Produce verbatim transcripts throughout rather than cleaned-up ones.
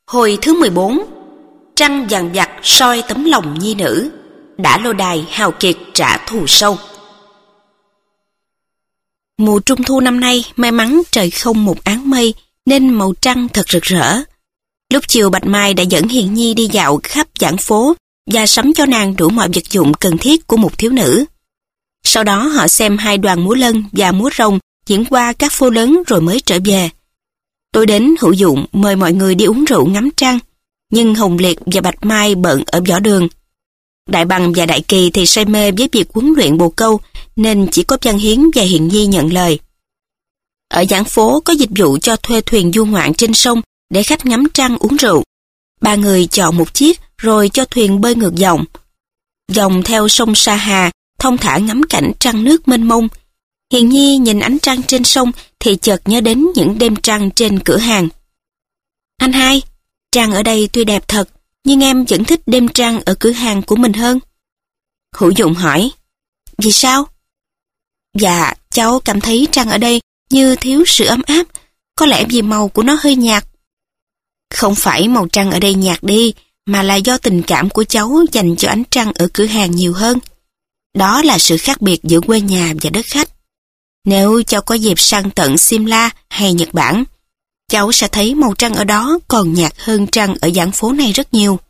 Hồi thứ mười bốn. Trăng dằn vặt soi tấm lòng nhi nữ, đã lô đài hào kiệt trả thù sâu. Mùa trung thu năm nay may mắn trời không một áng mây nên màu trăng thật rực rỡ. Lúc chiều Bạch Mai đã dẫn Hiền Nhi đi dạo khắp giảng phố và sắm cho nàng đủ mọi vật dụng cần thiết của một thiếu nữ. Sau đó họ xem hai đoàn múa lân và múa rồng diễn qua các phố lớn rồi mới trở về. Tối đến, Hữu Dụng mời mọi người đi uống rượu ngắm trăng, nhưng Hồng Liệt và Bạch Mai bận ở võ đường. Đại Bằng và Đại Kỳ thì say mê với việc huấn luyện bồ câu, nên chỉ có Văn Hiến và Hiền Nhi nhận lời. Ở giảng phố có dịch vụ cho thuê thuyền du ngoạn trên sông để khách ngắm trăng uống rượu. Ba người chọn một chiếc rồi cho thuyền bơi ngược dòng. Dòng theo sông Sa Hà, thong thả ngắm cảnh trăng nước mênh mông. Hiền Nhi nhìn ánh trăng trên sông thì chợt nhớ đến những đêm trăng trên cửa hàng. Anh hai, trăng ở đây tuy đẹp thật, nhưng em vẫn thích đêm trăng ở cửa hàng của mình hơn. Hữu Dụng hỏi, vì sao? Dạ, cháu cảm thấy trăng ở đây như thiếu sự ấm áp, có lẽ vì màu của nó hơi nhạt. Không phải màu trăng ở đây nhạt đi, mà là do tình cảm của cháu dành cho ánh trăng ở cửa hàng nhiều hơn. Đó là sự khác biệt giữa quê nhà và đất khách. Nếu cháu có dịp sang tận Simla hay Nhật Bản, cháu sẽ thấy màu trăng ở đó còn nhạt hơn trăng ở giảng phố này rất nhiều.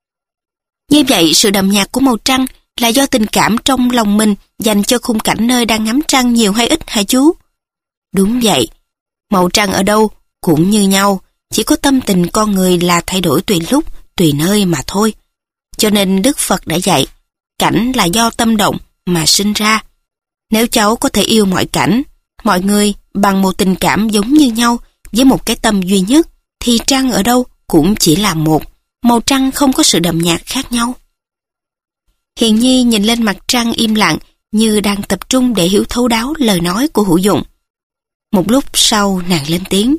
Như vậy, sự đậm nhạt của màu trăng là do tình cảm trong lòng mình dành cho khung cảnh nơi đang ngắm trăng nhiều hay ít hả chú? Đúng vậy. Màu trăng ở đâu cũng như nhau, chỉ có tâm tình con người là thay đổi tùy lúc, tùy nơi mà thôi. Cho nên Đức Phật đã dạy, cảnh là do tâm động mà sinh ra. Nếu cháu có thể yêu mọi cảnh, mọi người bằng một tình cảm giống như nhau với một cái tâm duy nhất, thì trăng ở đâu cũng chỉ là một, màu trăng không có sự đậm nhạt khác nhau. Hiền Nhi nhìn lên mặt trăng im lặng như đang tập trung để hiểu thấu đáo lời nói của Hữu Dụng. Một lúc sau nàng lên tiếng.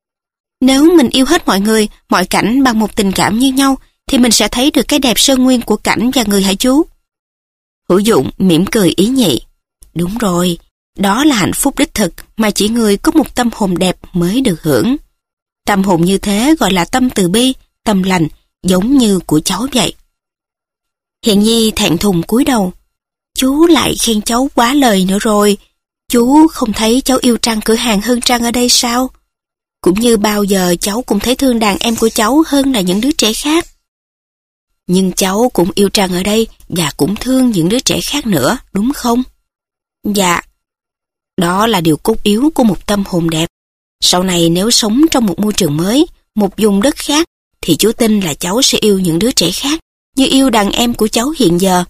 Nếu mình yêu hết mọi người, mọi cảnh bằng một tình cảm như nhau, thì mình sẽ thấy được cái đẹp sơn nguyên của cảnh và người hả chú? Hữu Dụng mỉm cười ý nhị. Đúng rồi, đó là hạnh phúc đích thực mà chỉ người có một tâm hồn đẹp mới được hưởng. Tâm hồn như thế gọi là tâm từ bi, tâm lành, giống như của cháu vậy. Hiền Nhi thẹn thùng cúi đầu. Chú lại khen cháu quá lời nữa rồi. Chú không thấy cháu yêu trăng cửa hàng hơn trăng ở đây sao? Cũng như bao giờ cháu cũng thấy thương đàn em của cháu hơn là những đứa trẻ khác. Nhưng cháu cũng yêu trăng ở đây và cũng thương những đứa trẻ khác nữa, đúng không? Dạ. Đó là điều cốt yếu của một tâm hồn đẹp. Sau này nếu sống trong một môi trường mới, một vùng đất khác, thì chú tin là cháu sẽ yêu những đứa trẻ khác, như yêu đàn em của cháu hiện giờ.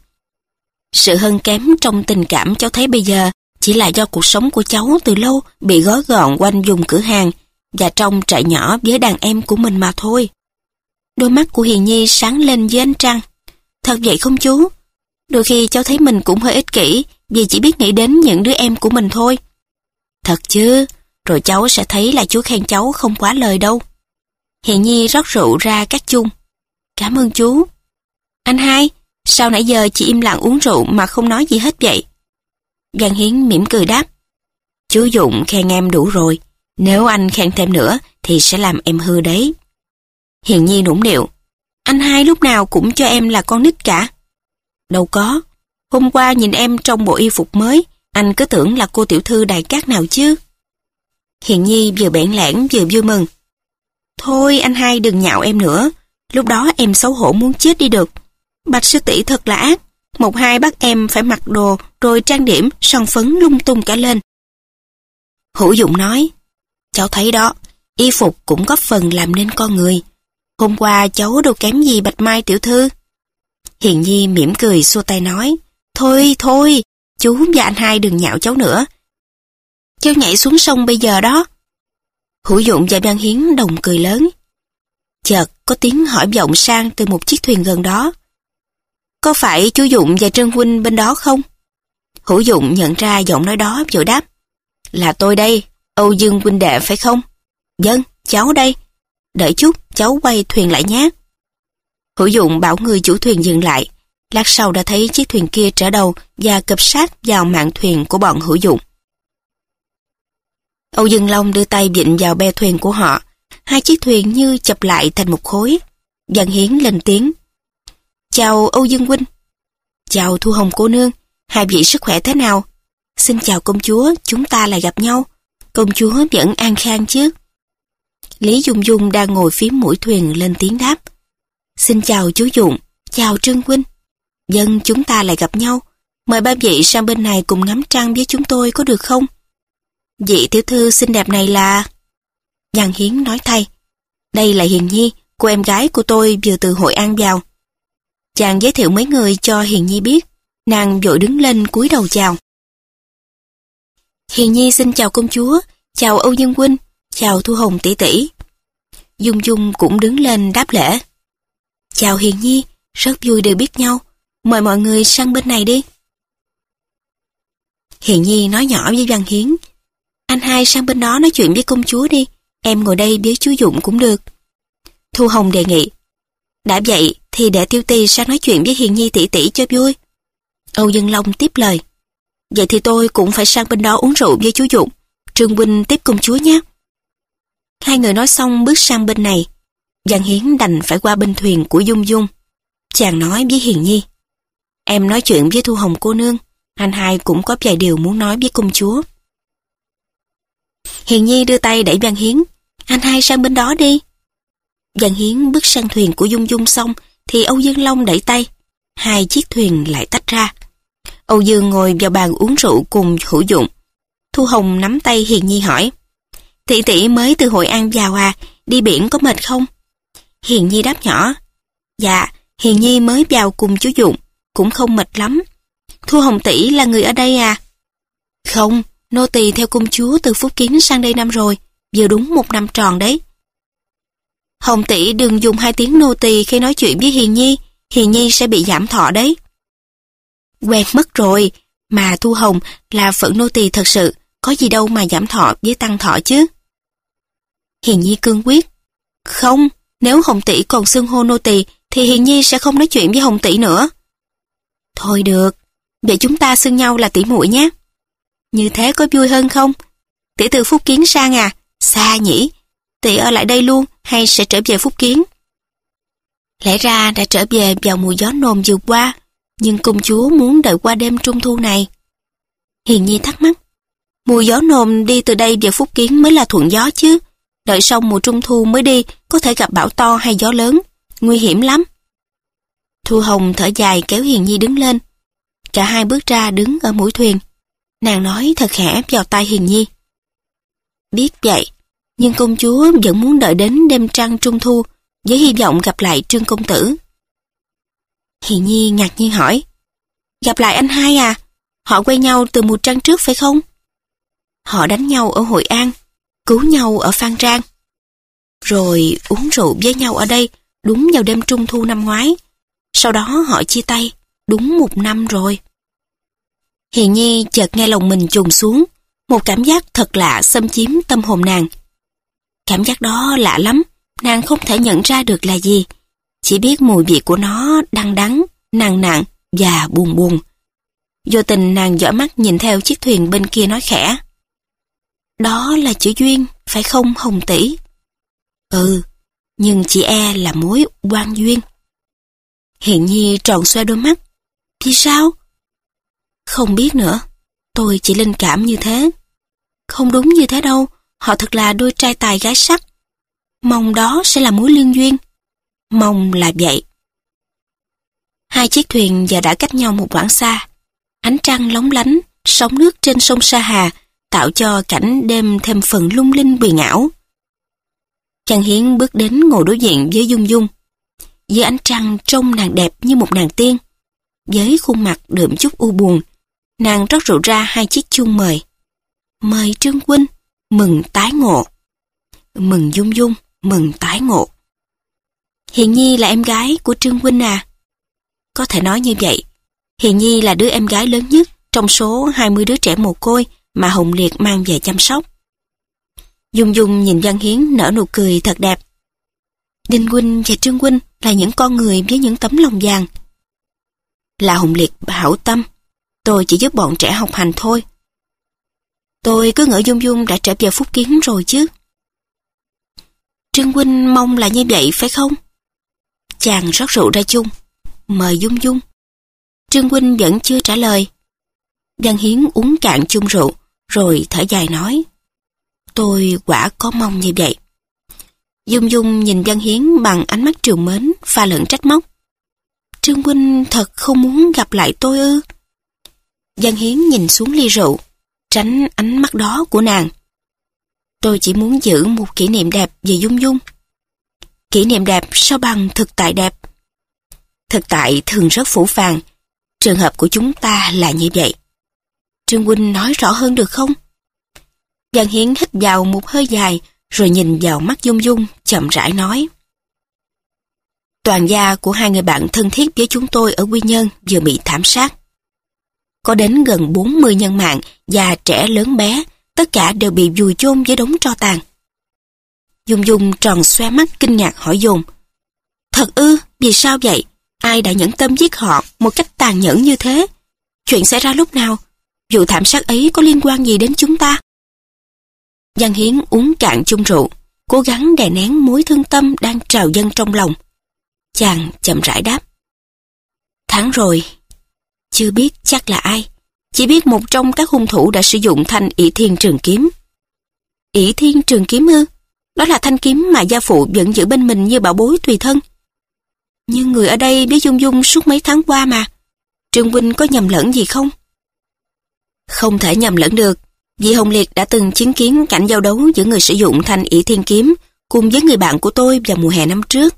Sự hơn kém trong tình cảm cháu thấy bây giờ chỉ là do cuộc sống của cháu từ lâu bị gói gọn quanh vùng cửa hàng và trong trại nhỏ với đàn em của mình mà thôi. Đôi mắt của Hiền Nhi sáng lên dưới ánh trăng. Thật vậy không chú? Đôi khi cháu thấy mình cũng hơi ích kỷ vì chỉ biết nghĩ đến những đứa em của mình thôi. Thật chứ, rồi cháu sẽ thấy là chú khen cháu không quá lời đâu. Hiền Nhi rót rượu ra các chung. Cảm ơn chú. Anh hai, sao nãy giờ chị im lặng uống rượu mà không nói gì hết vậy? Văn Hiến mỉm cười đáp. Chú Dụng khen em đủ rồi. Nếu anh khen thêm nữa thì sẽ làm em hư đấy. Hiền Nhi nũng nịu. Anh hai lúc nào cũng cho em là con nít cả. Đâu có. Hôm qua nhìn em trong bộ y phục mới, anh cứ tưởng là cô tiểu thư Đài Cát nào chứ. Hiền Nhi vừa bẽn lẽn vừa vui mừng. Thôi anh hai đừng nhạo em nữa. Lúc đó em xấu hổ muốn chết đi được. Bạch sư tỷ thật là ác. Một hai bắt em phải mặc đồ rồi trang điểm son phấn lung tung cả lên. Hữu Dụng nói. Cháu thấy đó, y phục cũng góp phần làm nên con người. Hôm qua cháu đâu kém gì Bạch Mai tiểu thư. Hiền Nhi mỉm cười xua tay nói. Thôi thôi, chú và anh hai đừng nhạo cháu nữa. Cháu nhảy xuống sông bây giờ đó. Hữu Dụng và Văn Hiến đồng cười lớn. Chợt có tiếng hỏi vọng sang từ một chiếc thuyền gần đó. Có phải chú Dụng và Trân huynh bên đó không? Hữu Dụng nhận ra giọng nói đó vội đáp. Là tôi đây, Âu Dương huynh đệ phải không? Vâng, cháu đây. Đợi chút, cháu quay thuyền lại nhé. Hữu Dụng bảo người chủ thuyền dừng lại. Lát sau đã thấy chiếc thuyền kia trở đầu và cập sát vào mạn thuyền của bọn Hữu Dụng. Âu Dương Long đưa tay vịn vào be thuyền của họ. hai chiếc thuyền như chập lại thành một khối. Văn Hiến lên tiếng. Chào Âu Dương huynh. Chào Thu Hồng cô nương, hai vị sức khỏe thế nào? Xin chào công chúa, chúng ta lại gặp nhau. Công chúa vẫn an khang chứ? Lý Dung Dung đang ngồi phía mũi thuyền lên tiếng đáp. Xin chào chú Dụng, chào Trương huynh. Dân chúng ta lại gặp nhau. Mời ba vị sang bên này cùng ngắm trăng với chúng tôi có được không? Vị tiểu thư xinh đẹp này là... Văn Hiến nói thay. Đây là Hiền Nhi, cô em gái của tôi vừa từ Hội An vào. Chàng giới thiệu mấy người cho Hiền Nhi biết. Nàng vội đứng lên cúi đầu chào. Hiền Nhi xin chào công chúa, chào Âu Dương huynh, chào Thu Hồng tỷ tỷ. Dung Dung cũng đứng lên đáp lễ. Chào Hiền Nhi, rất vui được biết nhau. Mời mọi người sang bên này đi. Hiền Nhi nói nhỏ với Văn Hiến. Anh hai sang bên đó nói chuyện với công chúa đi. Em ngồi đây với chú Dụng cũng được. Thu Hồng đề nghị. Đã vậy thì để Tiêu Tì sang nói chuyện với Hiền Nhi tỷ tỷ cho vui. Âu Dương Long tiếp lời. Vậy thì tôi cũng phải sang bên đó uống rượu với chú Dụng. Trương huynh tiếp công chúa nhé. Hai người nói xong bước sang bên này. Văn Hiến đành phải qua bên thuyền của Dung Dung. Chàng nói với Hiền Nhi. Em nói chuyện với Thu Hồng cô nương. Anh hai cũng có vài điều muốn nói với công chúa. Hiền Nhi đưa tay đẩy Văn Hiến. Anh hai sang bên đó đi. Văn Hiến bước sang thuyền của Dung Dung xong thì Âu Dương Long đẩy tay. Hai chiếc thuyền lại tách ra. Âu Dương ngồi vào bàn uống rượu cùng Hữu Dụng. Thu Hồng nắm tay Hiền Nhi hỏi. Tỷ tỷ mới từ Hội An vào à, đi biển có mệt không? Hiền Nhi đáp nhỏ. Dạ, Hiền Nhi mới vào cùng chú Dụng, cũng không mệt lắm. Thu Hồng tỷ là người ở đây à? Không, nô tỳ theo công chúa từ Phúc Kiến sang đây năm rồi, vừa đúng một năm tròn đấy. Hồng tỷ đừng dùng hai tiếng nô tỳ khi nói chuyện với Hiền Nhi, Hiền Nhi sẽ bị giảm thọ đấy. Quen mất rồi, mà Thu Hồng là phận nô tỳ thật sự, có gì đâu mà giảm thọ với tăng thọ chứ. Hiền Nhi cương quyết. Không, nếu Hồng tỷ còn xưng hô nô tỳ thì Hiền Nhi sẽ không nói chuyện với Hồng tỷ nữa. Thôi được, vậy chúng ta xưng nhau là tỷ muội nhé. Như thế có vui hơn không? Tỷ từ Phúc Kiến sang à? Xa nhỉ? Tỷ ở lại đây luôn hay sẽ trở về Phúc Kiến? Lẽ ra đã trở về vào mùa gió nồm vừa qua, nhưng công chúa muốn đợi qua đêm trung thu này. Hiền Nhi thắc mắc. Mùa gió nồm đi từ đây về Phúc Kiến mới là thuận gió chứ. Đợi xong mùa trung thu mới đi, có thể gặp bão to hay gió lớn, nguy hiểm lắm. Thu Hồng thở dài kéo Hiền Nhi đứng lên. Cả hai bước ra đứng ở mũi thuyền. Nàng nói thật khẽ vào tai Hiền Nhi. Biết vậy, nhưng công chúa vẫn muốn đợi đến đêm trăng trung thu với hy vọng gặp lại Trương công tử. Hiền Nhi ngạc nhiên hỏi. Gặp lại anh hai à? Họ quen nhau từ mùa trăng trước phải không? Họ đánh nhau ở Hội An, cứu nhau ở Phan Rang, rồi uống rượu với nhau ở đây đúng vào đêm trung thu năm ngoái. Sau đó họ chia tay, đúng một năm rồi. Hiền Nhi chợt nghe lòng mình trùng xuống, một cảm giác thật lạ xâm chiếm tâm hồn nàng. Cảm giác đó lạ lắm, nàng không thể nhận ra được là gì, chỉ biết mùi vị của nó đắng đắng, nặng nặng và buồn buồn. Vô tình nàng dõi mắt nhìn theo chiếc thuyền bên kia nói khẽ. Đó là chữ duyên, phải không Hồng tỷ? Ừ, nhưng chỉ e là mối oan duyên. Hiền Nhi tròn xoe đôi mắt. Vì sao? Không biết nữa, tôi chỉ linh cảm như thế. Không đúng như thế đâu, họ thật là đôi trai tài gái sắc. Mong đó sẽ là mối liên duyên. Mong là vậy. Hai chiếc thuyền giờ đã cách nhau một quãng xa. Ánh trăng lóng lánh, sóng nước trên sông Sa Hà tạo cho cảnh đêm thêm phần lung linh huyền ảo. Văn Hiến bước đến ngồi đối diện với Dung Dung. Dưới ánh trăng trông nàng đẹp như một nàng tiên. Với khuôn mặt đượm chút u buồn, nàng rót rượu ra hai chiếc chung mời. Mời Trương huynh, mừng tái ngộ. Mừng Dung Dung, mừng tái ngộ. Hiền Nhi là em gái của Trương huynh à? Có thể nói như vậy. Hiền Nhi là đứa em gái lớn nhất trong số hai mươi đứa trẻ mồ côi mà Hồng Liệt mang về chăm sóc. Dung Dung nhìn Văn Hiến nở nụ cười thật đẹp. Đinh huynh và Trương huynh là những con người với những tấm lòng vàng. Là Hồng Liệt hảo tâm, tôi chỉ giúp bọn trẻ học hành thôi. Tôi cứ ngỡ Dung Dung đã trở về Phúc Kiến rồi chứ. Trương huynh mong là như vậy phải không? Chàng rót rượu ra chung, mời Dung Dung. Trương huynh vẫn chưa trả lời. Văn Hiến uống cạn chung rượu, rồi thở dài nói, tôi quả có mong như vậy. Dung Dung nhìn Văn Hiến bằng ánh mắt trìu mến, pha lẫn trách móc. Trương huynh thật không muốn gặp lại tôi ư? Văn Hiến nhìn xuống ly rượu, tránh ánh mắt đó của nàng. Tôi chỉ muốn giữ một kỷ niệm đẹp về Dung Dung. Kỷ niệm đẹp sao bằng thực tại đẹp? Thực tại thường rất phũ phàng. Trường hợp của chúng ta là như vậy. Trương huynh nói rõ hơn được không? Văn Hiến hít vào một hơi dài, rồi nhìn vào mắt Dung Dung, chậm rãi nói. Toàn gia của hai người bạn thân thiết với chúng tôi ở Quy Nhơn vừa bị thảm sát. Có đến gần bốn mươi nhân mạng, già trẻ lớn bé, tất cả đều bị vùi chôn với đống tro tàn. Dung Dung tròn xoe mắt kinh ngạc hỏi dồn. Thật ư, vì sao vậy? Ai đã nhẫn tâm giết họ một cách tàn nhẫn như thế? Chuyện xảy ra lúc nào? Vụ thảm sát ấy có liên quan gì đến chúng ta? Văn Hiến uống cạn chung rượu, cố gắng đè nén mối thương tâm đang trào dâng trong lòng. Chàng chậm rãi đáp. Tháng rồi, chưa biết chắc là ai, chỉ biết một trong các hung thủ đã sử dụng thanh ỷ thiên trường kiếm. Ỷ thiên trường kiếm ư? Đó là thanh kiếm mà gia phụ vẫn giữ bên mình như bảo bối tùy thân. Nhưng người ở đây biết Dung Dung suốt mấy tháng qua mà. Trương huynh có nhầm lẫn gì không? Không thể nhầm lẫn được, vì Hồng Liệt đã từng chứng kiến cảnh giao đấu giữa người sử dụng thanh ỷ thiên kiếm cùng với người bạn của tôi vào mùa hè năm trước.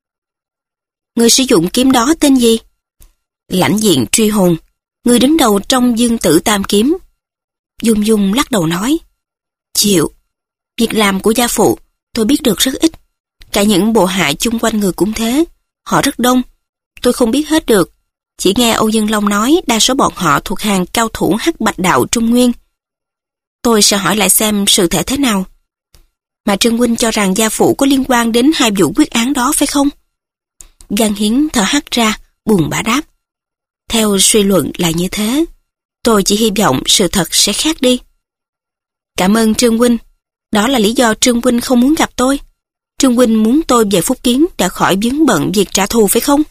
Người sử dụng kiếm đó tên gì? Lãnh diện truy hồn, người đứng đầu trong Dương Tử Tam Kiếm. Dung Dung lắc đầu nói. Chịu, việc làm của gia phụ tôi biết được rất ít. Cả những bộ hạ chung quanh người cũng thế. Họ rất đông, tôi không biết hết được. Chỉ nghe Âu Dương Long nói đa số bọn họ thuộc hàng cao thủ hắc bạch đạo Trung Nguyên. Tôi sẽ hỏi lại xem sự thể thế nào. Mà Trương huynh cho rằng gia phụ có liên quan đến hai vụ quyết án đó phải không? Văn Hiến thở hắt ra, buồn bã đáp. Theo suy luận là như thế. Tôi chỉ hy vọng sự thật sẽ khác đi. Cảm ơn Trương huynh. Đó là lý do Trương huynh không muốn gặp tôi. Trương huynh muốn tôi về Phúc Kiến đã khỏi vướng bận việc trả thù phải không?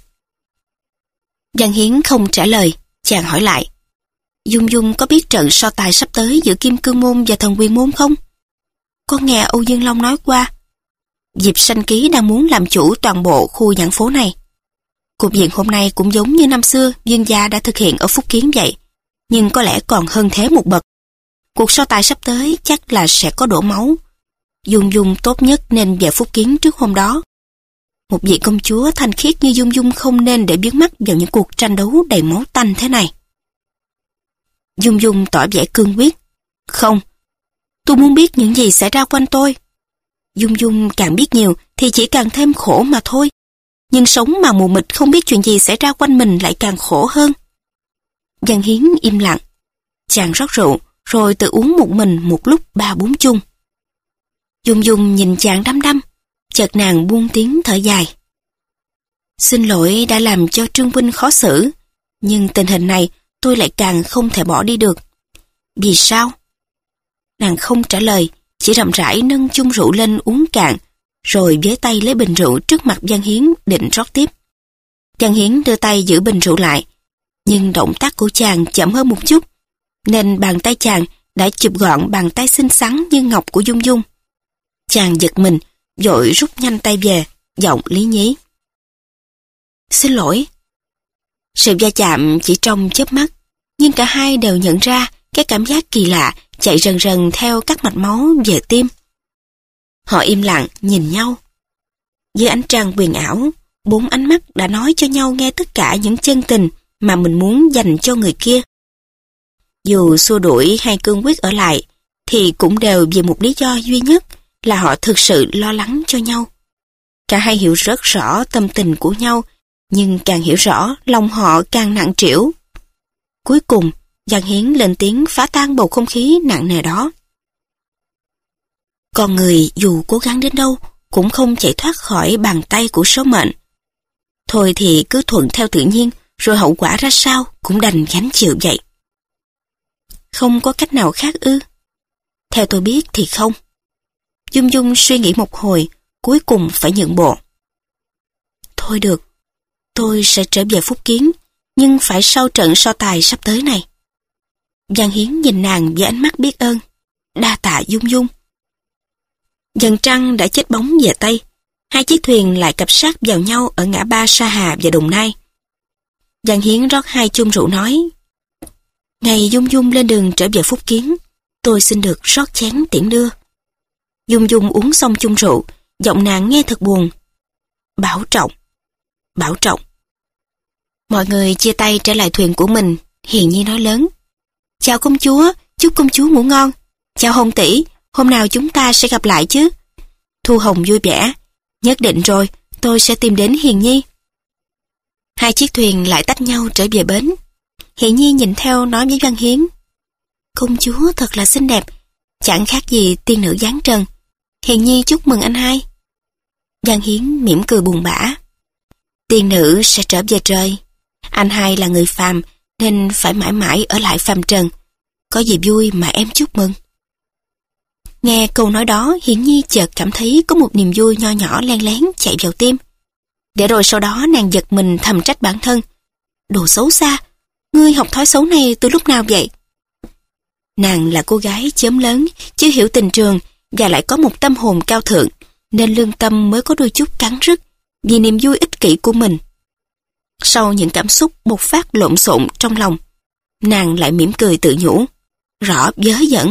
Văn Hiến không trả lời, chàng hỏi lại. Dung Dung có biết trận so tài sắp tới giữa Kim Cương Môn và Thần Quyền Môn không? Con nghe Âu Dương Long nói qua. Diệp Sanh Ký đang muốn làm chủ toàn bộ khu nhãn phố này. Cục diện hôm nay cũng giống như năm xưa Dương gia đã thực hiện ở Phúc Kiến vậy, nhưng có lẽ còn hơn thế một bậc. Cuộc so tài sắp tới chắc là sẽ có đổ máu. Dung Dung tốt nhất nên về Phúc Kiến trước hôm đó. Một vị công chúa thanh khiết như Dung Dung không nên để biến mắt vào những cuộc tranh đấu đầy máu tanh thế này. Dung Dung tỏ vẻ cương quyết. Không, tôi muốn biết những gì xảy ra quanh tôi. Dung Dung càng biết nhiều thì chỉ càng thêm khổ mà thôi. Nhưng sống mà mù mịt không biết chuyện gì xảy ra quanh mình lại càng khổ hơn. Văn Hiến im lặng. Chàng rót rượu rồi tự uống một mình một lúc ba bốn chung. Dung Dung nhìn chàng đăm đăm, chợt nàng buông tiếng thở dài. Xin lỗi đã làm cho Trương huynh khó xử, nhưng tình hình này tôi lại càng không thể bỏ đi được. Vì sao? Nàng không trả lời, chỉ rậm rãi nâng chung rượu lên uống cạn, rồi với tay lấy bình rượu trước mặt Văn Hiến định rót tiếp. Văn Hiến đưa tay giữ bình rượu lại, nhưng động tác của chàng chậm hơn một chút, nên bàn tay chàng đã chụp gọn bàn tay xinh xắn như ngọc của Dung Dung. Chàng giật mình, vội rút nhanh tay về, giọng lý nhí. Xin lỗi. Sự va chạm chỉ trong chớp mắt, nhưng cả hai đều nhận ra cái cảm giác kỳ lạ chạy rần rần theo các mạch máu về tim. Họ im lặng nhìn nhau. Dưới ánh trăng huyền ảo, bốn ánh mắt đã nói cho nhau nghe tất cả những chân tình mà mình muốn dành cho người kia. Dù xua đuổi hay cương quyết ở lại, thì cũng đều vì một lý do duy nhất là họ thực sự lo lắng cho nhau. Cả hai hiểu rất rõ tâm tình của nhau, nhưng càng hiểu rõ lòng họ càng nặng trĩu. Cuối cùng, Văn Hiến lên tiếng phá tan bầu không khí nặng nề đó. Con người dù cố gắng đến đâu cũng không chạy thoát khỏi bàn tay của số mệnh. Thôi thì cứ thuận theo tự nhiên, rồi hậu quả ra sao cũng đành gánh chịu vậy. Không có cách nào khác ư? Theo tôi biết thì không. Dung Dung suy nghĩ một hồi, cuối cùng phải nhượng bộ. Thôi được, tôi sẽ trở về Phúc Kiến, nhưng phải sau trận so tài sắp tới này. Giang Hiến nhìn nàng với ánh mắt biết ơn. Đa tạ Dung Dung. Dần trăng đã chết bóng về Tây. Hai chiếc thuyền lại cập sát vào nhau ở ngã ba Sa Hà và Đồng Nai. Giang Hiến rót hai chung rượu nói: Ngày Dung Dung lên đường trở về Phúc Kiến, tôi xin được rót chén tiễn đưa. Dung Dung uống xong chung rượu, giọng nàng nghe thật buồn. Bảo trọng, bảo trọng. Mọi người chia tay trở lại thuyền của mình. Hiền Nhi nói lớn: Chào công chúa, chúc công chúa ngủ ngon. Chào Hồng tỷ, hôm nào chúng ta sẽ gặp lại chứ? Thu Hồng vui vẻ: Nhất định rồi, tôi sẽ tìm đến Hiền Nhi. Hai chiếc thuyền lại tách nhau trở về bến. Hiền Nhi nhìn theo nói với Văn Hiến: Công chúa thật là xinh đẹp, chẳng khác gì tiên nữ giáng trần. Hiền Nhi chúc mừng anh hai. Văn Hiến mỉm cười buồn bã: Tiên nữ sẽ trở về trời. Anh hai là người phàm nên phải mãi mãi ở lại phàm trần. Có gì vui mà em chúc mừng. Nghe câu nói đó, Hiển Nhi chợt cảm thấy có một niềm vui nho nhỏ len lén chạy vào tim. Để rồi sau đó nàng giật mình thầm trách bản thân: Đồ xấu xa, ngươi học thói xấu này từ lúc nào vậy? Nàng là cô gái chớm lớn, chưa hiểu tình trường và lại có một tâm hồn cao thượng, nên lương tâm mới có đôi chút cắn rứt vì niềm vui ích kỷ của mình. Sau những cảm xúc bộc phát lộn xộn trong lòng, nàng lại mỉm cười tự nhủ: Rõ vớ vẩn.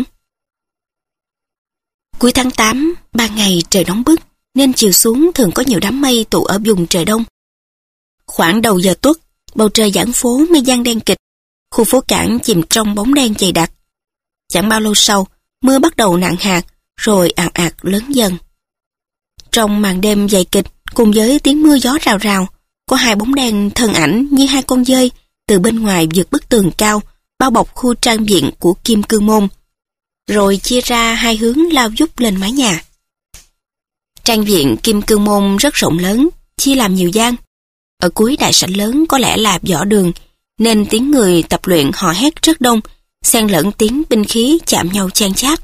Cuối tháng tám, ban ngày trời nóng bức, nên chiều xuống thường có nhiều đám mây tụ ở vùng trời đông. Khoảng đầu giờ tuất, bầu trời giãn phố mây giăng đen kịt, khu phố cảng chìm trong bóng đen dày đặc. Chẳng bao lâu sau, mưa bắt đầu nặng hạt, rồi ào ạt lớn dần. Trong màn đêm dày kịch, cùng với tiếng mưa gió rào rào, có hai bóng đen thân ảnh như hai con dơi từ bên ngoài vượt bức tường cao, bao bọc khu trang viện của Kim Cương Môn, rồi chia ra hai hướng lao vút lên mái nhà. Trang viện Kim Cương Môn rất rộng lớn, chia làm nhiều gian. Ở cuối đại sảnh lớn có lẽ là võ đường, nên tiếng người tập luyện hò hét rất đông, xen lẫn tiếng binh khí chạm nhau chan chát.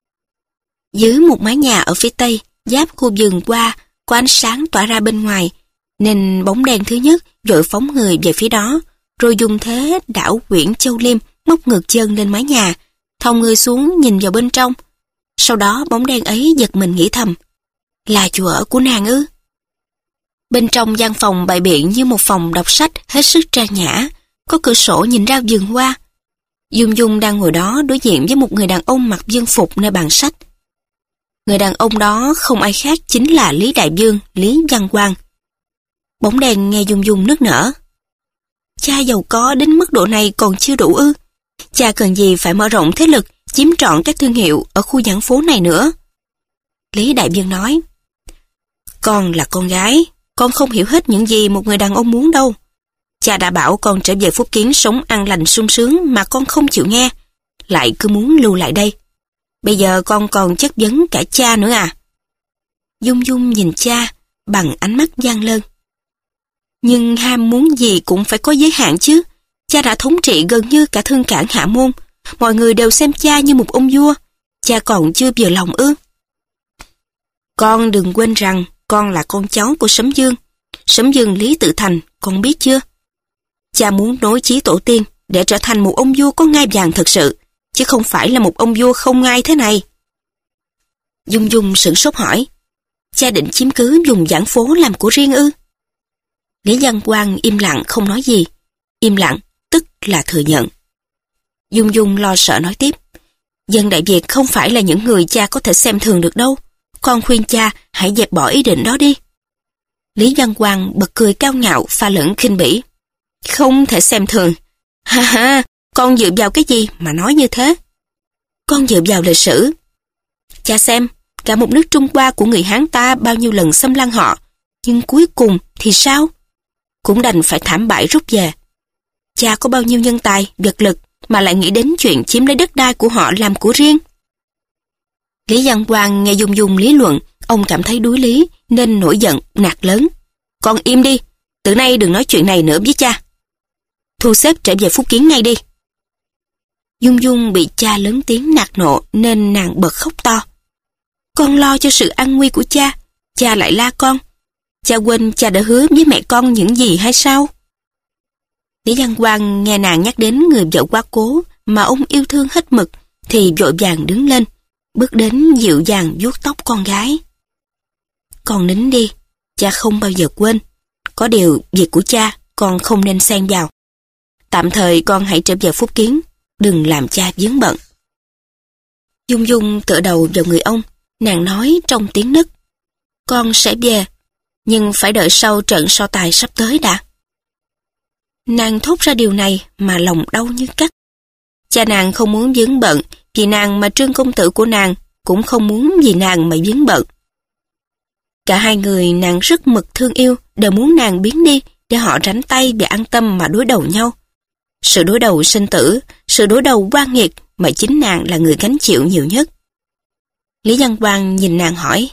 Dưới một mái nhà ở phía tây, giáp khu vườn qua, có ánh sáng tỏa ra bên ngoài, nên bóng đen thứ nhất vội phóng người về phía đó, rồi dùng thế đảo quyển châu liêm móc ngược chân lên mái nhà, thòng người xuống nhìn vào bên trong. Sau đó bóng đen ấy giật mình nghĩ thầm: Là chỗ ở của nàng ư? Bên trong gian phòng bày biện như một phòng đọc sách hết sức trang nhã, có cửa sổ nhìn ra vườn hoa. Dung Dung đang ngồi đó đối diện với một người đàn ông mặc dương phục nơi bàn sách. Người đàn ông đó không ai khác chính là Lý Đại Vương, Lý Văn Quang. Bóng đèn nghe Dung Dung nức nở: Cha giàu có đến mức độ này còn chưa đủ ư? Cha cần gì phải mở rộng thế lực, chiếm trọn các thương hiệu ở khu giảng phố này nữa? Lý Đại Vương nói: Con là con gái, con không hiểu hết những gì một người đàn ông muốn đâu. Cha đã bảo con trở về Phúc Kiến sống an lành sung sướng mà con không chịu nghe, lại cứ muốn lưu lại đây. Bây giờ con còn chất vấn cả cha nữa à? Dung Dung nhìn cha bằng ánh mắt gian lơn. Nhưng ham muốn gì cũng phải có giới hạn chứ. Cha đã thống trị gần như cả Thương Cảng Hạ Môn, mọi người đều xem cha như một ông vua. Cha còn chưa vừa lòng ư? Con đừng quên rằng con là con cháu của Sấm Dương, Sấm Dương Lý Tự Thành, con biết chưa? Cha muốn nối chí tổ tiên để trở thành một ông vua có ngai vàng thật sự, chứ không phải là một ông vua không ngai thế này. Dung Dung sửng sốt hỏi: Cha định chiếm cứ vùng giảng phố làm của riêng ư? Lý Văn Quang im lặng không nói gì. Im lặng tức là thừa nhận. Dung Dung lo sợ nói tiếp: Dân Đại Việt không phải là những người cha có thể xem thường được đâu. Con khuyên cha hãy dẹp bỏ ý định đó đi. Lý Văn Quang bật cười cao ngạo pha lẫn khinh bỉ: Không thể xem thường? Ha ha, con dựa vào cái gì mà nói như thế? Con dựa vào lịch sử. Cha xem, cả một nước Trung Hoa của người Hán ta bao nhiêu lần xâm lăng họ, nhưng cuối cùng thì sao? Cũng đành phải thảm bại rút về. Cha có bao nhiêu nhân tài, vật lực mà lại nghĩ đến chuyện chiếm lấy đất đai của họ làm của riêng? Lý Văn Quang nghe Dung Dung lý luận, ông cảm thấy đuối lý nên nổi giận nạt lớn: Con im đi, từ nay đừng nói chuyện này nữa với cha. Thu xếp trở về Phúc Kiến ngay đi. Dung Dung bị cha lớn tiếng nạt nộ nên nàng bật khóc to. Con lo cho sự an nguy của cha. cha lại la con. Cha quên cha đã hứa với mẹ con những gì hay sao? Lý Văn Quang nghe nàng nhắc đến người vợ quá cố mà ông yêu thương hết mực, thì vội vàng đứng lên, bước đến dịu dàng vuốt tóc con gái. Con nín đi, cha không bao giờ quên. Có điều việc của cha con không nên xen vào. Tạm thời con hãy trở về Phúc Kiến, đừng làm cha vướng bận. Dung Dung tựa đầu vào người ông, nàng nói trong tiếng nức. Con sẽ về, nhưng phải đợi sau trận so tài sắp tới đã. Nàng thốt ra điều này mà lòng đau như cắt. Cha nàng không muốn vướng bận vì nàng, mà Trương công tử của nàng cũng không muốn vì nàng mà vướng bận. Cả hai người nàng rất mực thương yêu, đều muốn nàng biến đi để họ rảnh tay và an tâm mà đối đầu nhau. Sự đối đầu sinh tử, sự đối đầu oan nghiệt mà chính nàng là người gánh chịu nhiều nhất. Lý Văn Quang nhìn nàng hỏi.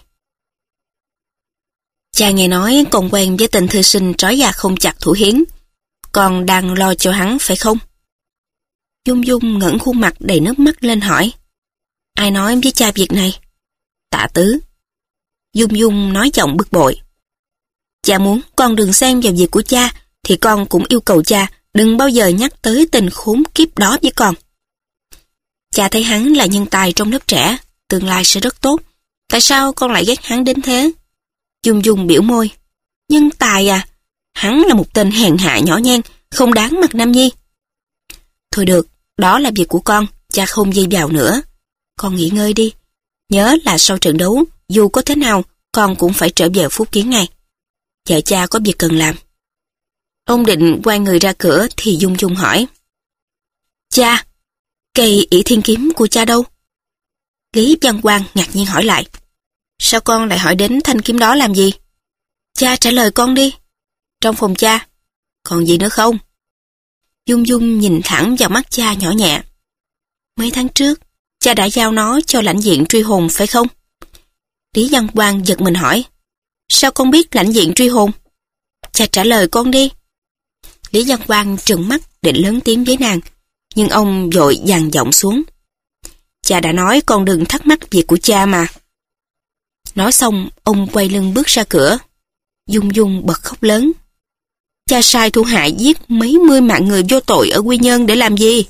Cha nghe nói con quen với tên thư sinh trói gà không chặt Thủ Hiến. Con đang lo cho hắn phải không? Dung Dung ngẩng khuôn mặt đầy nước mắt lên hỏi. Ai nói với cha việc này? Tạ Tứ. Dung Dung nói giọng bực bội. Cha muốn con đừng xen vào việc của cha, thì con cũng yêu cầu cha đừng bao giờ nhắc tới tình khốn kiếp đó với con. Cha thấy hắn là nhân tài trong lớp trẻ, tương lai sẽ rất tốt. Tại sao con lại ghét hắn đến thế? Dung Dung biểu môi. Nhân tài à? Hắn là một tên hèn hạ nhỏ nhen, không đáng mặt Nam Nhi. Thôi được, đó là việc của con, cha không dây vào nữa. Con nghỉ ngơi đi. Nhớ là sau trận đấu, dù có thế nào, con cũng phải trở về Phúc Kiến ngay. Vợ cha có việc cần làm. Ông định quay người ra cửa thì Dung Dung hỏi. Cha, cây ỷ thiên kiếm của cha đâu? Lý Văn Quang ngạc nhiên hỏi lại. Sao con lại hỏi đến thanh kiếm đó làm gì? Cha trả lời con đi. Trong phòng cha. Còn gì nữa không? Dung Dung nhìn thẳng vào mắt cha nhỏ nhẹ. Mấy tháng trước, cha đã giao nó cho lãnh diện truy hồn phải không? Lý Văn Quang giật mình hỏi. Sao con biết lãnh diện truy hồn? Cha trả lời con đi. Lý Văn Quang trừng mắt định lớn tiếng với nàng, nhưng ông vội dằn giọng xuống. Cha đã nói con đừng thắc mắc việc của cha mà. Nói xong, ông quay lưng bước ra cửa. Dung Dung bật khóc lớn. Cha sai thủ hạ giết mấy mươi mạng người vô tội ở Quy Nhơn để làm gì?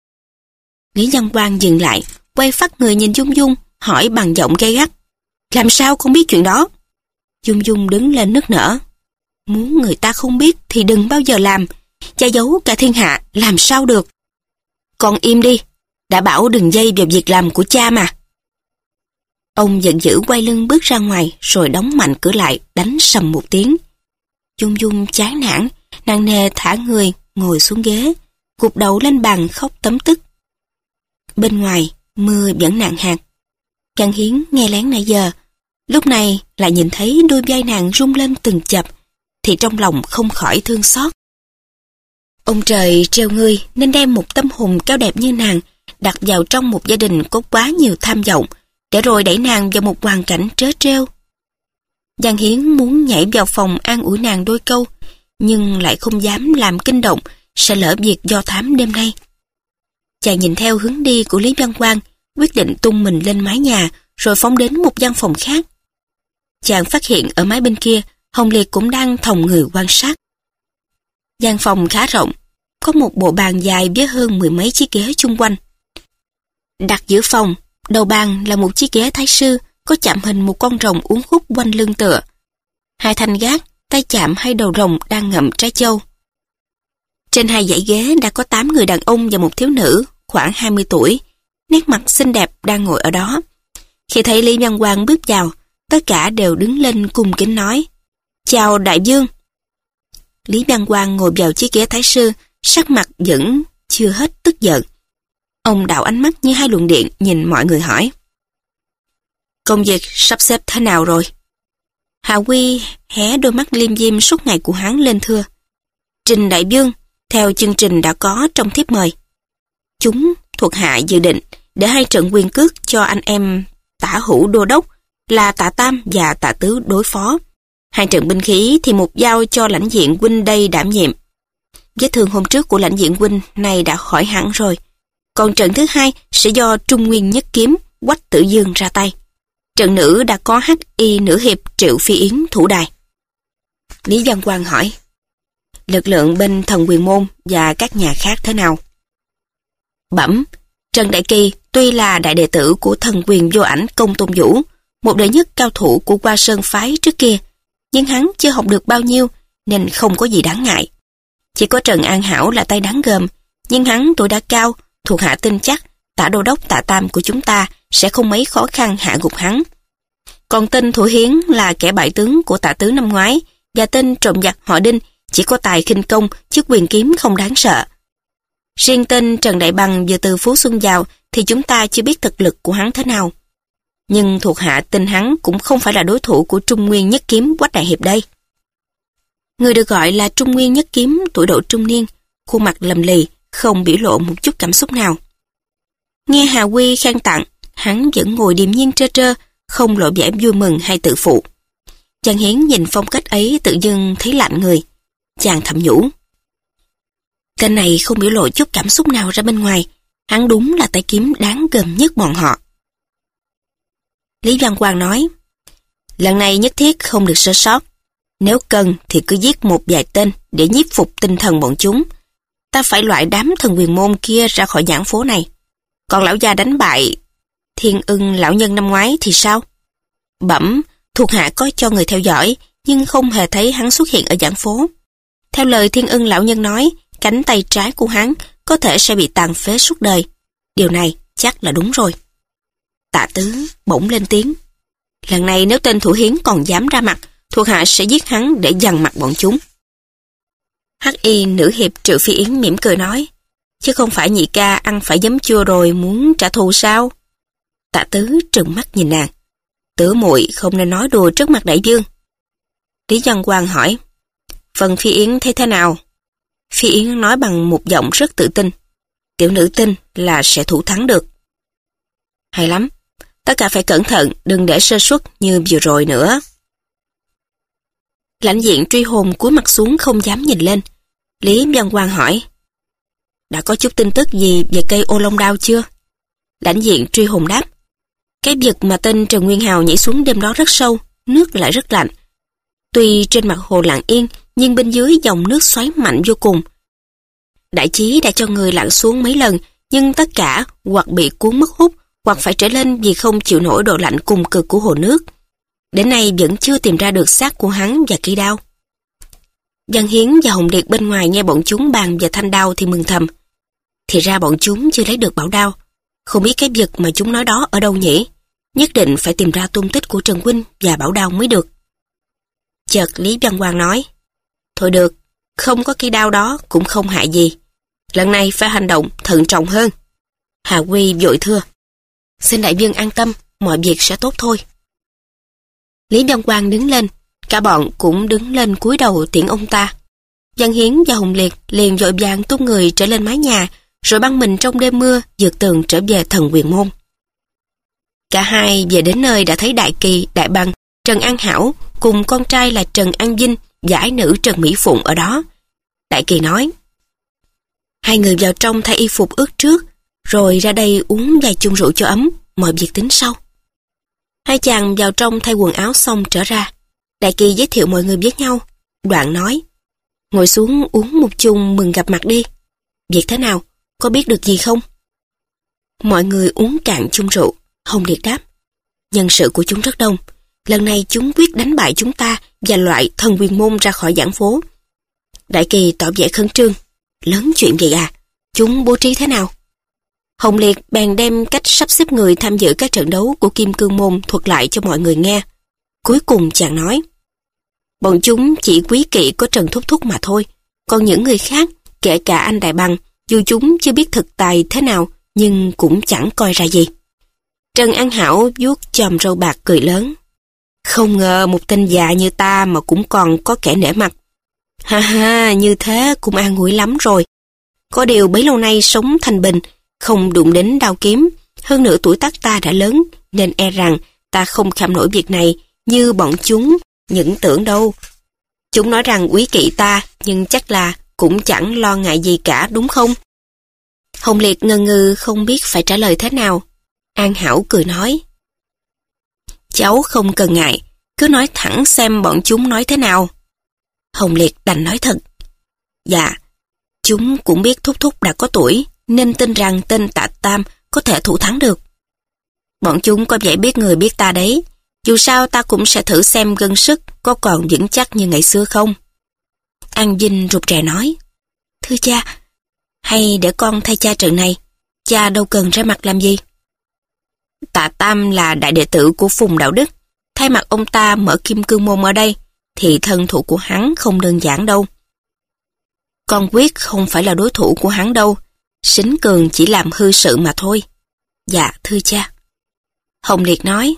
Lý Văn Quang dừng lại, quay phắt người nhìn Dung Dung, hỏi bằng giọng gay gắt. Làm sao con biết chuyện đó? Dung Dung đứng lên nức nở. Muốn người ta không biết thì đừng bao giờ làm. Cha giấu cả thiên hạ, làm sao được? Con im đi, đã bảo đừng dây vào việc làm của cha mà. Ông giận dữ quay lưng bước ra ngoài, rồi đóng mạnh cửa lại, đánh sầm một tiếng. Dung Dung chán nản, nàng nề thả người, ngồi xuống ghế, gục đầu lên bàn khóc tấm tức. Bên ngoài, mưa vẫn nặng hạt. Văn Hiến nghe lén nãy giờ, lúc này lại nhìn thấy đôi vai nàng rung lên từng chập, thì trong lòng không khỏi thương xót. Ông trời trêu ngươi nên đem một tâm hồn cao đẹp như nàng đặt vào trong một gia đình có quá nhiều tham vọng, để rồi đẩy nàng vào một hoàn cảnh trớ trêu. Văn Hiến muốn nhảy vào phòng an ủi nàng đôi câu, nhưng lại không dám làm kinh động, sẽ lỡ việc do thám đêm nay. Chàng nhìn theo hướng đi của Lý Văn Quang, quyết định tung mình lên mái nhà, rồi phóng đến một gian phòng khác. Chàng phát hiện ở mái bên kia, Hồng Liệt cũng đang thòng người quan sát. Gian phòng khá rộng, có một bộ bàn dài với hơn mười mấy chiếc ghế chung quanh. Đặt giữa phòng, đầu bàn là một chiếc ghế thái sư, có chạm hình một con rồng uốn khúc quanh lưng tựa. Hai thanh gác, tay chạm hai đầu rồng đang ngậm trái châu. Trên hai dãy ghế đã có tám người đàn ông và một thiếu nữ, khoảng hai mươi tuổi, nét mặt xinh đẹp đang ngồi ở đó. Khi thấy Lý Văn Quang bước vào, tất cả đều đứng lên cung kính nói, chào đại vương. Lý Văn Quang ngồi vào chiếc ghế thái sư, sắc mặt vẫn chưa hết tức giận. Ông đảo ánh mắt như hai luồng điện nhìn mọi người hỏi, công việc sắp xếp thế nào rồi? Hạ Quy hé đôi mắt liêm diêm suốt ngày của hắn lên thưa, trình đại vương, theo chương trình đã có trong thiếp mời. Chúng thuộc hạ dự định để hai trận quyền cước cho anh em Tả Hữu đô đốc là Tạ Tam và Tạ Tứ đối phó. Hai trận binh khí thì một giao cho lãnh diện huynh đây đảm nhiệm. Vết thương hôm trước của lãnh diện huynh này đã khỏi hẳn rồi. Còn trận thứ hai sẽ do Trung Nguyên Nhất Kiếm, Quách Tử Dương ra tay. trận nữ đã có hắc y nữ hiệp Triệu Phi Yến thủ đài. Lý Văn Quang hỏi, lực lượng bên Thần Quyền Môn và các nhà khác thế nào? Bẩm, Trần Đại Kỳ tuy là đại đệ tử của Thần Quyền Vô Ảnh Công Tôn Vũ, một đệ nhất cao thủ của Hoa Sơn phái trước kia, nhưng hắn chưa học được bao nhiêu nên không có gì đáng ngại. Chỉ có Trần An Hảo là tay đáng gờm, nhưng hắn tuổi đã cao, thuộc hạ tin chắc Tả Đô Đốc Tạ Tam của chúng ta sẽ không mấy khó khăn hạ gục hắn. Còn tên Thủ Hiến là kẻ bại tướng của Tạ Tứ năm ngoái, và tên trộm giặc họ Đinh chỉ có tài khinh công chứ quyền kiếm không đáng sợ. Riêng tên Trần Đại Bằng vừa từ Phú Xuân vào thì chúng ta chưa biết thực lực của hắn thế nào. Nhưng thuộc hạ tin hắn cũng không phải là đối thủ của Trung Nguyên Nhất Kiếm Quách Đại Hiệp đây. Người được gọi là Trung Nguyên Nhất Kiếm tuổi độ trung niên, khuôn mặt lầm lì, không biểu lộ một chút cảm xúc nào. Nghe Hà Quy khen tặng, hắn vẫn ngồi điềm nhiên trơ trơ, không lộ vẻ vui mừng hay tự phụ. Chàng Hiến nhìn phong cách ấy tự dưng thấy lạnh người. Chàng thầm nhủ, tên này không biểu lộ chút cảm xúc nào ra bên ngoài, hắn đúng là tay kiếm đáng gờm nhất bọn họ. Lý Văn Quang nói, lần này nhất thiết không được sơ sót. Nếu cần thì cứ giết một vài tên để nhiếp phục tinh thần bọn chúng. Ta phải loại đám Thần Quyền Môn kia ra khỏi giảng phố này. Còn lão già đánh bại Thiên Ưng lão nhân năm ngoái thì sao? Bẩm, thuộc hạ có cho người theo dõi, nhưng không hề thấy hắn xuất hiện ở giảng phố. Theo lời Thiên Ưng lão nhân nói, cánh tay trái của hắn có thể sẽ bị tàn phế suốt đời. Điều này chắc là đúng rồi. Tạ Tứ bỗng lên tiếng, lần này nếu tên Thủ Hiến còn dám ra mặt, thuộc hạ sẽ giết hắn để dằn mặt bọn chúng. Hắc y nữ hiệp Triệu Phi Yến mỉm cười nói, chứ không phải nhị ca ăn phải giấm chua rồi muốn trả thù sao? Tạ Tứ trừng mắt nhìn nàng, Tứ muội không nên nói đùa trước mặt đại vương. Lý Văn Quang hỏi, phần Phi Yến thấy thế nào? Phi Yến nói bằng một giọng rất tự tin, tiểu nữ tin là sẽ thủ thắng được. Hay lắm, tất cả phải cẩn thận, đừng để sơ suất như vừa rồi nữa. Lãnh diện truy hồn cúi mặt xuống không dám nhìn lên. Lý Văn Quang hỏi, đã có chút tin tức gì về cây ô long đao chưa? Lãnh diện truy hồn đáp, cái vực mà tên Trần Nguyên Hào nhảy xuống đêm đó rất sâu, nước lại rất lạnh. Tuy trên mặt hồ lặng yên, nhưng bên dưới dòng nước xoáy mạnh vô cùng. Đại chí đã cho người lặn xuống mấy lần, nhưng tất cả hoặc bị cuốn mất hút, hoặc phải trở lên vì không chịu nổi độ lạnh cùng cực của hồ nước. Đến nay vẫn chưa tìm ra được xác của hắn và cây đao. Văn Hiến và Hồng Liệt bên ngoài nghe bọn chúng bàn về thanh đao thì mừng thầm. Thì ra bọn chúng chưa lấy được bảo đao. Không biết cái vực mà chúng nói đó ở đâu nhỉ? Nhất định phải tìm ra tung tích của Trần huynh và bảo đao mới được. Chợt Lý Văn Quang nói, thôi được, không có cây đao đó cũng không hại gì. Lần này phải hành động thận trọng hơn. Hà Quy vội thưa, xin đại vương an tâm, mọi việc sẽ tốt thôi. Lý Văn Quang đứng lên, cả bọn cũng đứng lên cúi đầu tiễn ông ta. Văn Hiến và Hồng Liệt liền vội vàng tung người trở lên mái nhà, rồi băng mình trong đêm mưa vượt tường trở về Thần Quyền Môn. Cả hai về đến nơi đã thấy Đại Kỳ, Đại Bằng, Trần An Hảo cùng con trai là Trần An Vinh và ái nữ Trần Mỹ Phụng ở đó. Đại Kỳ nói, hai người vào trong thay y phục ướt trước, rồi ra đây uống vài chung rượu cho ấm, mọi việc tính sau. Hai chàng vào trong thay quần áo xong trở ra. Đại Kỳ giới thiệu mọi người với nhau, đoạn nói, ngồi xuống uống một chung mừng gặp mặt đi. Việc thế nào, có biết được gì không? Mọi người uống cạn chung rượu. Hồng Liệt đáp, nhân sự của chúng rất đông, lần này chúng quyết đánh bại chúng ta và loại Thần Quyền Môn ra khỏi giảng phố. Đại Kỳ tỏ vẻ khẩn trương, lớn chuyện vậy à, chúng bố trí thế nào? Hồng Liệt bèn đem cách sắp xếp người tham dự các trận đấu của Kim Cương Môn thuật lại cho mọi người nghe. Cuối cùng chàng nói, bọn chúng chỉ quý kỵ có Trần Thúc Thúc mà thôi, còn những người khác, kể cả anh Đại Bằng, dù chúng chưa biết thực tài thế nào, nhưng cũng chẳng coi ra gì. Trần An Hảo vuốt chòm râu bạc cười lớn, không ngờ một tên già như ta mà cũng còn có kẻ nể mặt. Ha ha, như thế cũng an ủi lắm rồi. Có điều bấy lâu nay sống thanh bình, không đụng đến đao kiếm, hơn nữa tuổi tác ta đã lớn, nên e rằng ta không kham nổi việc này như bọn chúng những tưởng đâu. Chúng nói rằng quý kỵ ta, nhưng chắc là cũng chẳng lo ngại gì cả, đúng không? Hồng Liệt ngần ngừ không biết phải trả lời thế nào. An Hảo cười nói, Cháu không cần ngại, cứ nói thẳng xem bọn chúng nói thế nào. Hồng Liệt đành nói thật. Dạ, chúng cũng biết thúc thúc đã có tuổi, nên tin rằng tên Tạ Tam có thể thủ thắng được. Bọn chúng có vẻ biết người biết ta đấy. Dù sao ta cũng sẽ thử xem gân sức có còn vững chắc như ngày xưa không. An Vinh rụt rè nói. Thưa cha, hay để con thay cha trận này, cha đâu cần ra mặt làm gì. Tạ Tam là đại đệ tử của Phùng Đạo Đức, thay mặt ông ta mở Kim Cương Môn ở đây, thì thân thủ của hắn không đơn giản đâu. Con quyết không phải là đối thủ của hắn đâu, Sính Cường chỉ làm hư sự mà thôi. Dạ, thưa cha. Hồng Liệt nói.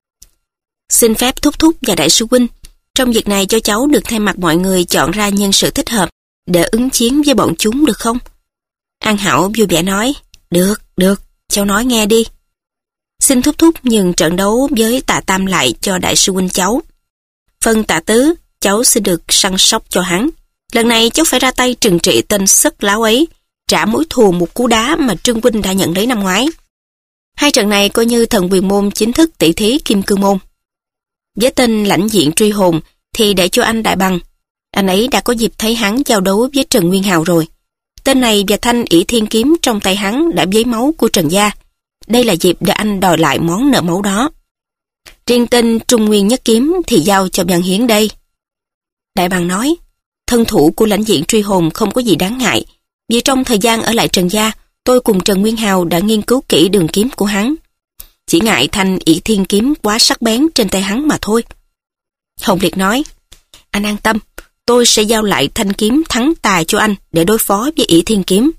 Xin phép thúc thúc và đại sư huynh, trong việc này cho cháu được thay mặt mọi người chọn ra nhân sự thích hợp để ứng chiến với bọn chúng được không? An Hảo vui vẻ nói. Được, được, cháu nói nghe đi. Xin thúc thúc nhường trận đấu với Tạ Tam lại cho đại sư huynh cháu. Phần Tạ Tứ, cháu sẽ được săn sóc cho hắn. Lần này cháu phải ra tay trừng trị tên sất láo ấy, trả mối thù một cú đá mà Trương huynh đã nhận lấy năm ngoái. Hai trận này coi như thần quyền môn chính thức tỷ thí Kim Cương Môn. Với tên lãnh diện truy hồn thì để cho anh Đại Bằng. Anh ấy đã có dịp thấy hắn giao đấu với Trần Nguyên Hào rồi. Tên này và thanh ỷ thiên kiếm trong tay hắn đã vấy máu của Trần gia. Đây là dịp để anh đòi lại món nợ máu đó. Riêng tên Trung Nguyên Nhất Kiếm thì giao cho Văn Hiến đây. Đại Bằng nói, thân thủ của lãnh diện truy hồn không có gì đáng ngại, vì trong thời gian ở lại Trần gia, tôi cùng Trần Nguyên Hào đã nghiên cứu kỹ đường kiếm của hắn. Chỉ ngại thanh ỷ thiên kiếm quá sắc bén trên tay hắn mà thôi. Hồng Liệt nói, anh an tâm, tôi sẽ giao lại thanh kiếm thắng tài cho anh để đối phó với ỷ thiên kiếm.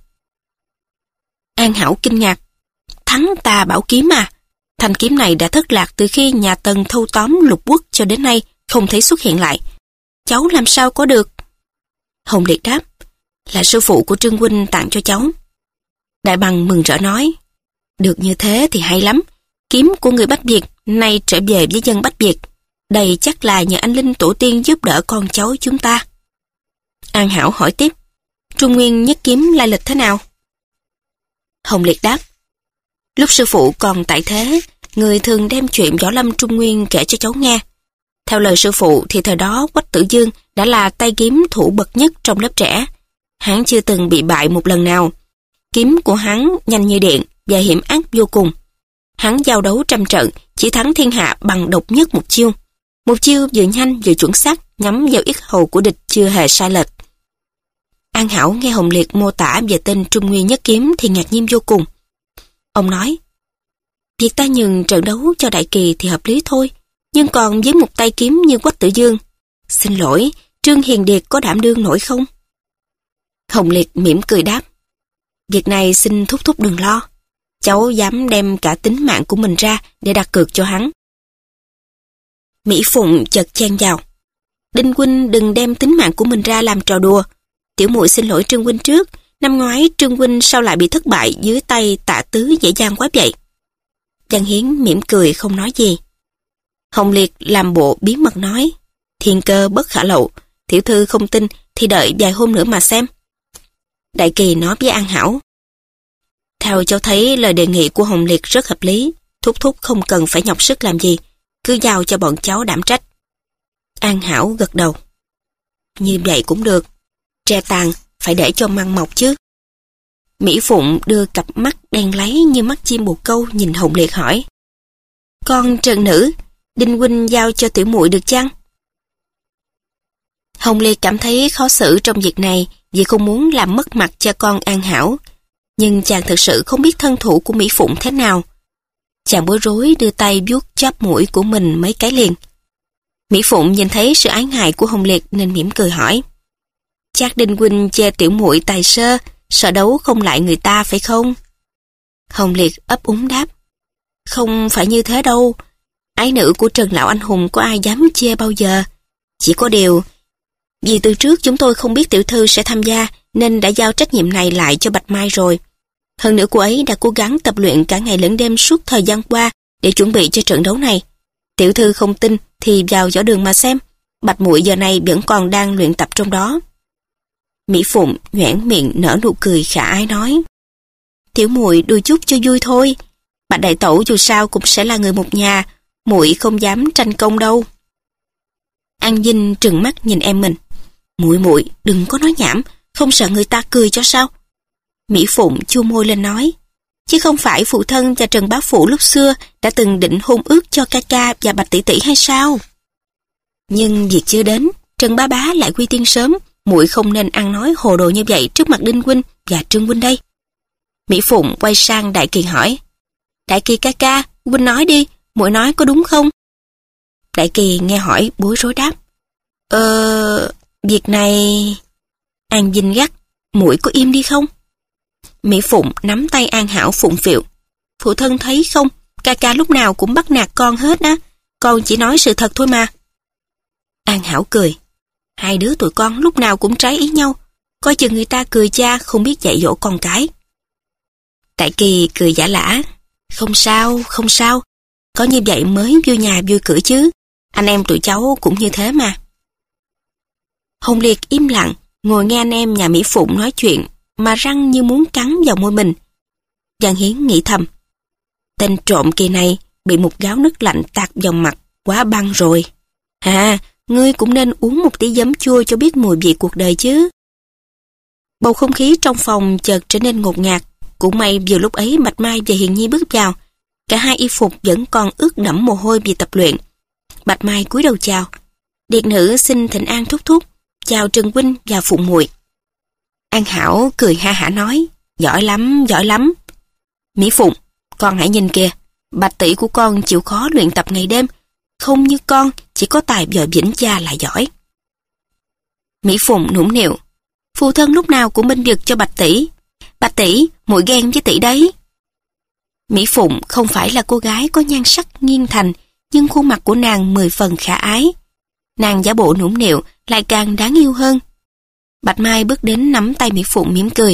An Hảo kinh ngạc, thắng tà bảo kiếm à? Thanh kiếm này đã thất lạc từ khi nhà Tần thâu tóm Lục Quốc cho đến nay, không thấy xuất hiện lại. Cháu làm sao có được? Hồng Liệt đáp, là sư phụ của Trương huynh tặng cho cháu. Đại Bằng mừng rỡ nói, được như thế thì hay lắm. Kiếm của người Bách Việt nay trở về với dân Bách Việt. Đây chắc là nhờ anh linh tổ tiên giúp đỡ con cháu chúng ta. An Hảo hỏi tiếp, Trung Nguyên Nhất Kiếm lai lịch thế nào? Hồng Liệt đáp, lúc sư phụ còn tại thế, người thường đem chuyện võ lâm Trung Nguyên kể cho cháu nghe. Theo lời sư phụ thì thời đó Quách Tử Dương đã là tay kiếm thủ bậc nhất trong lớp trẻ. Hắn chưa từng bị bại một lần nào. Kiếm của hắn nhanh như điện và hiểm ác vô cùng. Hắn giao đấu trăm trận, chỉ thắng thiên hạ bằng độc nhất một chiêu. Một chiêu vừa nhanh vừa chuẩn xác, nhắm vào yết hầu của địch chưa hề sai lệch. An Hảo nghe Hồng Liệt mô tả về tên Trung Nguyên Nhất Kiếm thì ngạc nhiên vô cùng. Ông nói, việc ta nhường trận đấu cho Đại Kỳ thì hợp lý thôi, nhưng còn với một tay kiếm như Quách Tử Dương, xin lỗi, Trương Hiền Điệt có đảm đương nổi không? Hồng Liệt mỉm cười đáp, việc này xin thúc thúc đừng lo. Cháu dám đem cả tính mạng của mình ra để đặt cược cho hắn. Mỹ Phụng chợt chen vào, Đinh huynh đừng đem tính mạng của mình ra làm trò đùa. Tiểu muội xin lỗi Trương huynh trước, năm ngoái Trương huynh sao lại bị thất bại dưới tay Tạ Tứ dễ dàng quá vậy? Văn Hiến mỉm cười không nói gì. Hồng Liệt làm bộ bí mật nói, thiên cơ bất khả lậu, tiểu thư không tin thì đợi vài hôm nữa mà xem. Đại Kỳ nói với An Hảo, theo cháu thấy lời đề nghị của Hồng Liệt rất hợp lý, thúc thúc không cần phải nhọc sức làm gì, cứ giao cho bọn cháu đảm trách. An Hảo gật đầu. Như vậy cũng được, tre tàn phải để cho măng mọc chứ. Mỹ Phụng đưa cặp mắt đen láy như mắt chim bồ câu nhìn Hồng Liệt hỏi, con Trần nữ, Đinh huynh giao cho tiểu muội được chăng? Hồng Liệt cảm thấy khó xử trong việc này vì không muốn làm mất mặt cho con An Hảo, nhưng chàng thực sự không biết thân thủ của Mỹ Phụng thế nào. Chàng bối rối đưa tay vuốt chóp mũi của mình mấy cái liền. Mỹ Phụng nhìn thấy sự ái ngại của Hồng Liệt nên mỉm cười hỏi, chắc Đinh huynh chê tiểu muội tài sơ, sợ đấu không lại người ta phải không? Hồng Liệt ấp úng đáp, không phải như thế đâu, ái nữ của Trần Lão Anh Hùng có ai dám chê bao giờ. Chỉ có điều, vì từ trước chúng tôi không biết tiểu thư sẽ tham gia nên đã giao trách nhiệm này lại cho Bạch Mai rồi. Hơn nữa cô ấy đã cố gắng tập luyện cả ngày lẫn đêm suốt thời gian qua để chuẩn bị cho trận đấu này. Tiểu thư không tin thì vào võ đường mà xem, Bạch muội giờ này vẫn còn đang luyện tập trong đó. Mỹ Phụng nhoẻn miệng nở nụ cười khả ái nói, tiểu muội đùa chút cho vui thôi, Bạch đại tẩu dù sao cũng sẽ là người một nhà, muội không dám tranh công đâu. An Vinh trừng mắt nhìn em mình. Muội muội đừng có nói nhảm, không sợ người ta cười cho sao? Mỹ Phụng chua môi lên nói, chứ không phải phụ thân và Trần bá phụ lúc xưa đã từng định hôn ước cho ca ca và Bạch tỷ tỷ hay sao? Nhưng việc chưa đến, Trần bá bá lại quy tiên sớm, muội không nên ăn nói hồ đồ như vậy trước mặt Đinh huynh và Trương huynh đây. Mỹ Phụng quay sang Đại Kỳ hỏi, Đại Kỳ ca ca, huynh nói đi, muội nói có đúng không? Đại Kỳ nghe hỏi bối rối đáp, Ờ, việc này... An Vinh gắt, muội có im đi không? Mỹ Phụng nắm tay An Hảo phụng phịu, phụ thân thấy không, ca ca lúc nào cũng bắt nạt con hết á, con chỉ nói sự thật thôi mà. An Hảo cười, hai đứa tụi con lúc nào cũng trái ý nhau, coi chừng người ta cười cha không biết dạy dỗ con cái. Đại Kỳ cười giả lả, không sao, không sao, có như vậy mới vui nhà vui cửa chứ, anh em tụi cháu cũng như thế mà. Hồng Liệt im lặng, ngồi nghe anh em nhà Mỹ Phụng nói chuyện, mà răng như muốn cắn vào môi mình. Giang Hiến nghĩ thầm, tên trộm kỳ này bị một gáo nước lạnh tạt vào mặt, quá băng rồi. À, ngươi cũng nên uống một tí giấm chua cho biết mùi vị cuộc đời chứ. Bầu không khí trong phòng chợt trở nên ngột ngạt, cũng may vừa lúc ấy Bạch Mai và Hiền Nhi bước vào. Cả hai y phục vẫn còn ướt đẫm mồ hôi vì tập luyện. Bạch Mai cúi đầu chào, Điệt nữ xin thỉnh an thúc thúc, chào Trần huynh và Phụng muội. An Hảo cười ha hả nói, giỏi lắm, giỏi lắm. Mỹ Phụng, con hãy nhìn kìa, Bạch tỷ của con chịu khó luyện tập ngày đêm, không như con chỉ có tài vợ vĩnh cha là giỏi. Mỹ Phụng nũng nịu, phụ thân lúc nào cũng bênh vực cho Bạch tỷ. Bạch tỷ, muội ghen với tỷ đấy. Mỹ Phụng không phải là cô gái có nhan sắc nghiêng thành, nhưng khuôn mặt của nàng mười phần khả ái. Nàng giả bộ nũng nịu lại càng đáng yêu hơn. Bạch Mai bước đến nắm tay Mỹ Phụng mỉm cười.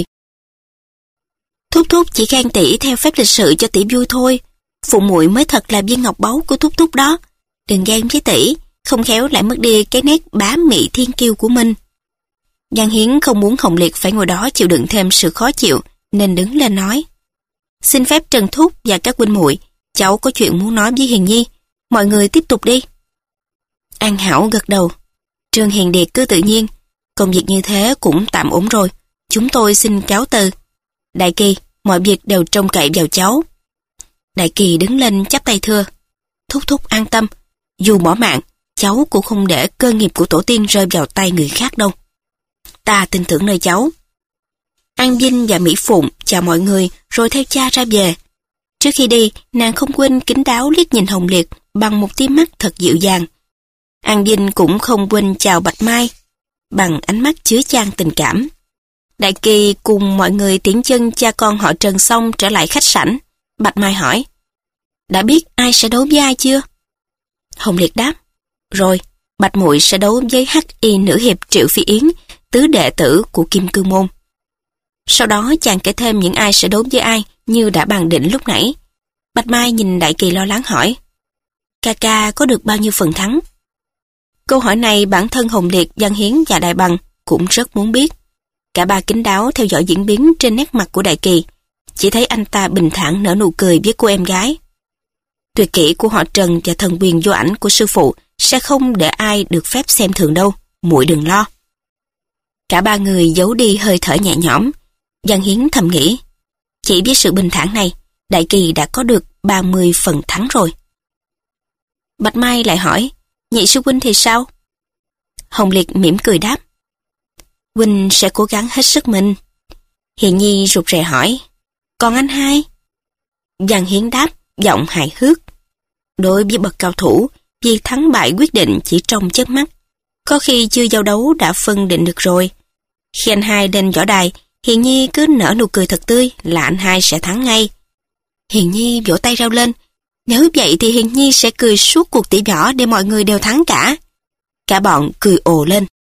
Thúc thúc chỉ khen tỷ theo phép lịch sự cho tỷ vui thôi. Phụ muội mới thật là viên ngọc báu của thúc thúc đó. Đừng ghen với tỷ, không khéo lại mất đi cái nét bá mị thiên kiêu của mình. Giang Hiến không muốn Hồng Liệt phải ngồi đó chịu đựng thêm sự khó chịu, nên đứng lên nói. Xin phép Trần thúc và các huynh muội, cháu có chuyện muốn nói với Hiền Nhi. Mọi người tiếp tục đi. An Hảo gật đầu. Trương Hiền Điệt cứ tự nhiên. Công việc như thế cũng tạm ổn rồi. Chúng tôi xin cáo từ. Đại Kỳ, mọi việc đều trông cậy vào cháu. Đại Kỳ đứng lên chắp tay thưa. Thúc thúc an tâm. Dù bỏ mạng, cháu cũng không để cơ nghiệp của tổ tiên rơi vào tay người khác đâu. Ta tin tưởng nơi cháu. An Vinh và Mỹ Phụng chào mọi người rồi theo cha ra về. Trước khi đi, nàng không quên kín đáo liếc nhìn Hồng Liệt bằng một tia mắt thật dịu dàng. An Vinh cũng không quên chào Bạch Mai bằng ánh mắt chứa chan tình cảm. Đại Kỳ cùng mọi người tiễn chân cha con họ Trần xong trở lại khách sảnh. Bạch Mai hỏi, đã biết ai sẽ đấu với ai chưa? Hồng Liệt đáp, rồi, Bạch muội sẽ đấu với hắc y nữ hiệp Triệu Phi Yến, tứ đệ tử của Kim Cương Môn. Sau đó chàng kể thêm những ai sẽ đấu với ai như đã bàn định lúc nãy. Bạch Mai nhìn Đại Kỳ lo lắng hỏi, ca ca có được bao nhiêu phần thắng? Câu hỏi này bản thân Hồng Liệt, Giang Hiến và Đại Bằng cũng rất muốn biết. Cả ba kín đáo theo dõi diễn biến trên nét mặt của Đại Kỳ, chỉ thấy anh ta bình thản nở nụ cười với cô em gái. Tuyệt kỹ của họ Trần và thần quyền vô ảnh của sư phụ sẽ không để ai được phép xem thường đâu, muội đừng lo. Cả ba người giấu đi hơi thở nhẹ nhõm. Giang Hiến thầm nghĩ, chỉ với sự bình thản này, Đại Kỳ đã có được ba mươi phần thắng rồi. Bạch Mai lại hỏi, nhị sư huynh thì sao? Hồng Liệt mỉm cười đáp, huynh sẽ cố gắng hết sức mình. Hiền Nhi rụt rè hỏi, còn anh hai? Giang Hiến đáp, giọng hài hước, đối với bậc cao thủ, việc thắng bại quyết định chỉ trong chớp mắt. Có khi chưa giao đấu đã phân định được rồi. Khi anh hai lên võ đài, Hiền Nhi cứ nở nụ cười thật tươi là anh hai sẽ thắng ngay. Hiền Nhi vỗ tay rao lên, nếu vậy thì Hiền Nhi sẽ cười suốt cuộc tỷ võ để mọi người đều thắng cả. Cả bọn cười ồ lên.